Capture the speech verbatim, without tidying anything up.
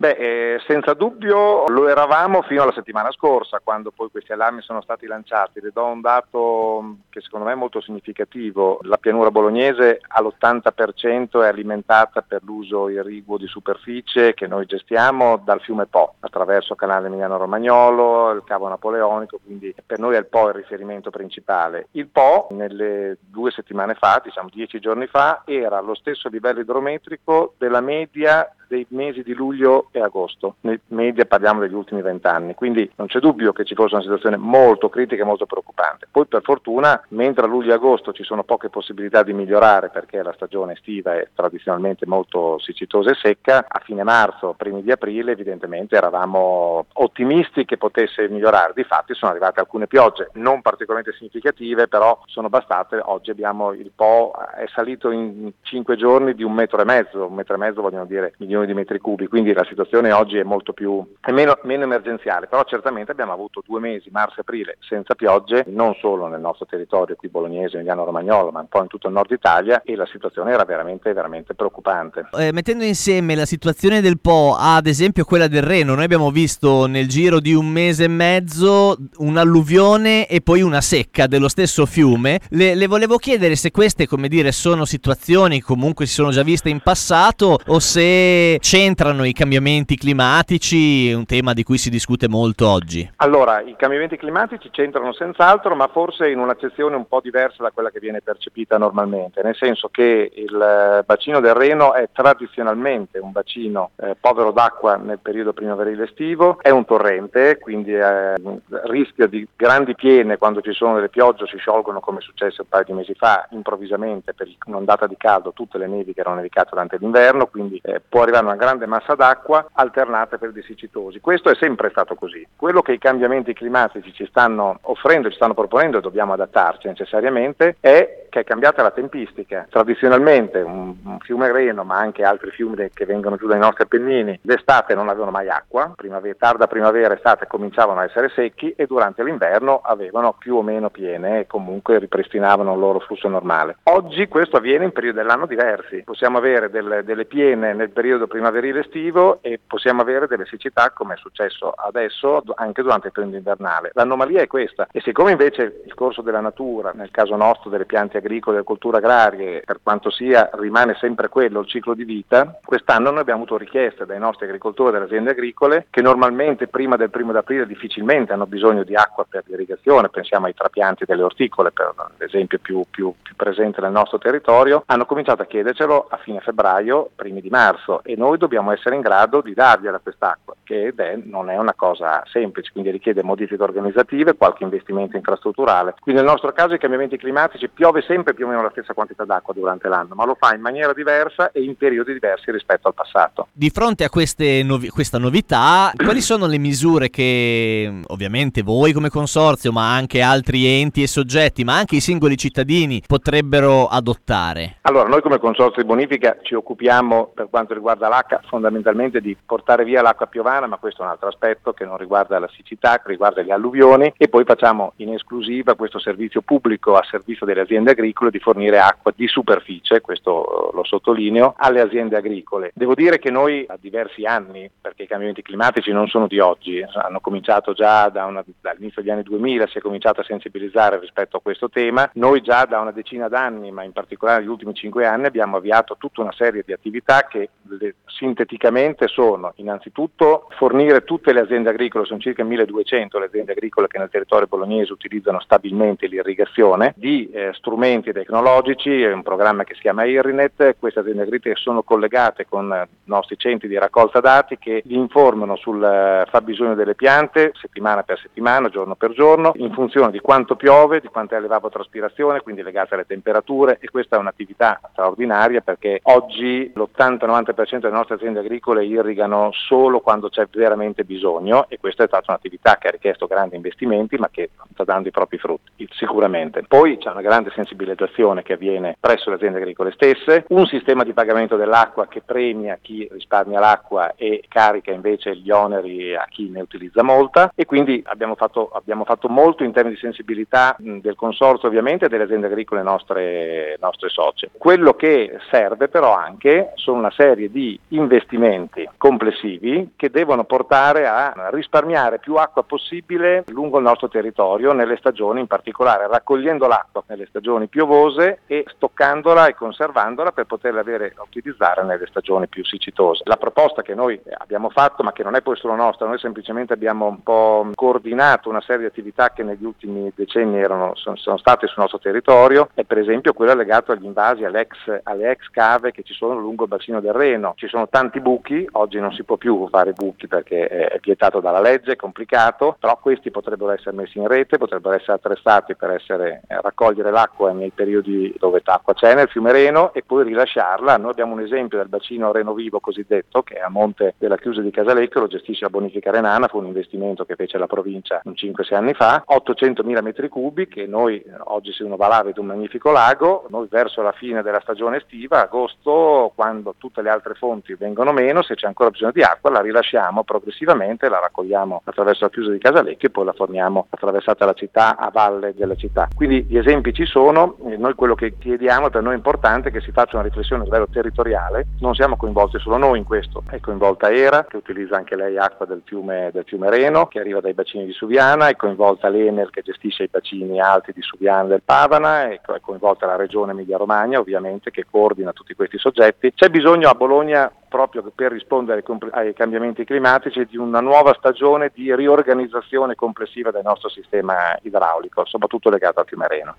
Beh, eh, senza dubbio lo eravamo fino alla settimana scorsa, quando poi questi allarmi sono stati lanciati. Le do un dato che secondo me è molto significativo: la pianura bolognese all'ottanta per cento è alimentata per l'uso irriguo di superficie che noi gestiamo dal fiume Po, attraverso il canale Emiliano-Romagnolo, il cavo Napoleonico, quindi per noi è il Po il riferimento principale. Il Po nelle due settimane fa, diciamo dieci giorni fa, era allo stesso livello idrometrico della media dei mesi di luglio e agosto, in media parliamo degli ultimi vent'anni, quindi non c'è dubbio che ci fosse una situazione molto critica e molto preoccupante. Poi per fortuna, mentre a luglio e agosto ci sono poche possibilità di migliorare perché la stagione estiva è tradizionalmente molto siccitosa e secca, a fine marzo, primi di aprile evidentemente eravamo ottimisti che potesse migliorare. Difatti sono arrivate alcune piogge non particolarmente significative, però sono bastate. Oggi abbiamo il Po è salito in cinque giorni di un metro e mezzo, un metro e mezzo vogliono dire milioni di metri cubi, quindi la situazione oggi è molto più è meno, meno emergenziale, però certamente abbiamo avuto due mesi, marzo e aprile, senza piogge, non solo nel nostro territorio qui bolognese, Emiliano Romagnolo, ma un po' in tutto il nord Italia, e la situazione era veramente veramente preoccupante. Eh, mettendo insieme la situazione del Po ad esempio quella del Reno, noi abbiamo visto nel giro di un mese e mezzo un'alluvione e poi una secca dello stesso fiume. Le, le volevo chiedere se queste, come dire, sono situazioni che comunque si sono già viste in passato o se c'entrano i cambiamenti climatici, un tema di cui si discute molto oggi. Allora, i cambiamenti climatici c'entrano senz'altro, ma forse in un'accezione un po' diversa da quella che viene percepita normalmente, nel senso che il bacino del Reno è tradizionalmente un bacino eh, povero d'acqua nel periodo primaverile estivo, è un torrente, quindi eh, rischia di grandi piene quando ci sono delle piogge, si sciolgono, come è successo un paio di mesi fa, improvvisamente per un'ondata di caldo tutte le nevi che erano nevicate durante l'inverno, quindi eh, può arrivare una grande massa d'acqua alternata per dei siccitosi. Questo è sempre stato così. Quello che i cambiamenti climatici ci stanno offrendo, ci stanno proponendo, e dobbiamo adattarci necessariamente, è che è cambiata la tempistica. Tradizionalmente un, un fiume Reno, ma anche altri fiumi che vengono giù dai nostri Appennini, d'estate non avevano mai acqua, primavera, tarda primavera, estate cominciavano a essere secchi e durante l'inverno avevano più o meno piene e comunque ripristinavano il loro flusso normale. Oggi questo avviene in periodi dell'anno diversi. Possiamo avere delle, delle piene nel periodo primaverile estivo e possiamo avere delle siccità, come è successo adesso, anche durante il periodo invernale. L'anomalia è questa, e siccome invece il corso della natura, nel caso nostro delle piante agricole, delle colture agrarie, per quanto sia, rimane sempre quello, il ciclo di vita, quest'anno noi abbiamo avuto richieste dai nostri agricoltori e dalle aziende agricole che normalmente prima del primo d'aprile difficilmente hanno bisogno di acqua per l'irrigazione, pensiamo ai trapianti delle orticole, per l'esempio più, più, più presente nel nostro territorio, hanno cominciato a chiedercelo a fine febbraio, primi di marzo, e noi dobbiamo essere in grado di dargliela quest'acqua, che è, non è una cosa semplice, quindi richiede modifiche organizzative, qualche investimento infrastrutturale. Quindi nel nostro caso i cambiamenti climatici, piove sempre più o meno la stessa quantità d'acqua durante l'anno, ma lo fa in maniera diversa e in periodi diversi rispetto al passato. Di fronte a queste novi- questa novità, quali sono le misure che ovviamente voi come consorzio, ma anche altri enti e soggetti, ma anche i singoli cittadini potrebbero adottare? Allora, noi come consorzio di bonifica ci occupiamo, per quanto riguarda l'acqua, fondamentalmente di portare via l'acqua piovana, ma questo è un altro aspetto che non riguarda la siccità, che riguarda gli alluvioni, e poi facciamo in esclusiva questo servizio pubblico a servizio delle aziende agricole di fornire acqua di superficie, questo lo sottolineo, alle aziende agricole. Devo dire che noi a diversi anni, perché i cambiamenti climatici non sono di oggi, hanno cominciato già da una, dall'inizio degli anni duemila, si è cominciato a sensibilizzare rispetto a questo tema. Noi già da una decina d'anni, ma in particolare negli ultimi cinque anni, abbiamo avviato tutta una serie di attività che le, sinteticamente sono innanzitutto fornire tutte le aziende agricole, sono circa milleduecento le aziende agricole che nel territorio bolognese utilizzano stabilmente l'irrigazione, di eh, strumenti tecnologici, è un programma che si chiama IRRINET. Queste aziende agricole sono collegate con eh, nostri centri di raccolta dati che li informano sul eh, fabbisogno delle piante settimana per settimana, giorno per giorno, in funzione di quanto piove, di quanto è l'evapotranspirazione, quindi legate alle temperature, e questa è un'attività straordinaria perché oggi l'ottanta novanta per cento delle nostre aziende agricole irrigano solo quando c'è veramente bisogno, e questa è stata un'attività che ha richiesto grandi investimenti ma che sta dando i propri frutti, sicuramente. Poi c'è una grande sensibilizzazione che avviene presso le aziende agricole stesse, un sistema di pagamento dell'acqua che premia chi risparmia l'acqua e carica invece gli oneri a chi ne utilizza molta, e quindi abbiamo fatto, abbiamo fatto molto in termini di sensibilità mh, del consorzio ovviamente e delle aziende agricole nostre, nostre socie. Quello che serve però anche sono una serie di investimenti complessivi che devono portare a risparmiare più acqua possibile lungo il nostro territorio nelle stagioni, in particolare raccogliendo l'acqua nelle stagioni piovose e stoccandola e conservandola per poterla avere a utilizzare nelle stagioni più siccitose. La proposta che noi abbiamo fatto, ma che non è poi solo nostra, noi semplicemente abbiamo un po' coordinato una serie di attività che negli ultimi decenni erano, sono, sono state sul nostro territorio, è per esempio quella legata agli invasi, alle ex, alle ex cave che ci sono lungo il bacino del Reno. Ci sono tanti buchi, oggi non si può più fare buchi perché è vietato dalla legge, è complicato, però questi potrebbero essere messi in rete, potrebbero essere attrezzati per essere eh, raccogliere l'acqua nei periodi dove acqua c'è nel fiume Reno e poi rilasciarla. Noi abbiamo un esempio del bacino Reno Vivo cosiddetto, che è a monte della chiusa di Casalecchio, lo gestisce la Bonifica Renana, fu un investimento che fece la provincia un cinque sei anni fa, ottocentomila metri cubi che noi, oggi se uno va là vede un magnifico lago, noi verso la fine della stagione estiva, agosto, quando tutte le altre fonti vengono meno, se c'è ancora bisogno di acqua la rilasciamo progressivamente, la raccogliamo attraverso la chiusa di Casalecchio e poi la forniamo attraversata la città a valle della città. Quindi gli esempi ci sono, e noi quello che chiediamo, per noi è importante che si faccia una riflessione a livello territoriale, non siamo coinvolti solo noi in questo, è coinvolta ERA che utilizza anche lei acqua del fiume, del fiume Reno che arriva dai bacini di Suviana, è coinvolta l'Enel che gestisce i bacini alti di Suviana e del Padana, è coinvolta la regione Emilia Romagna ovviamente che coordina tutti questi soggetti. C'è bisogno a Bologna, proprio per rispondere ai cambiamenti climatici, di una nuova stagione di riorganizzazione complessiva del nostro sistema idraulico, soprattutto legato al fiume Reno.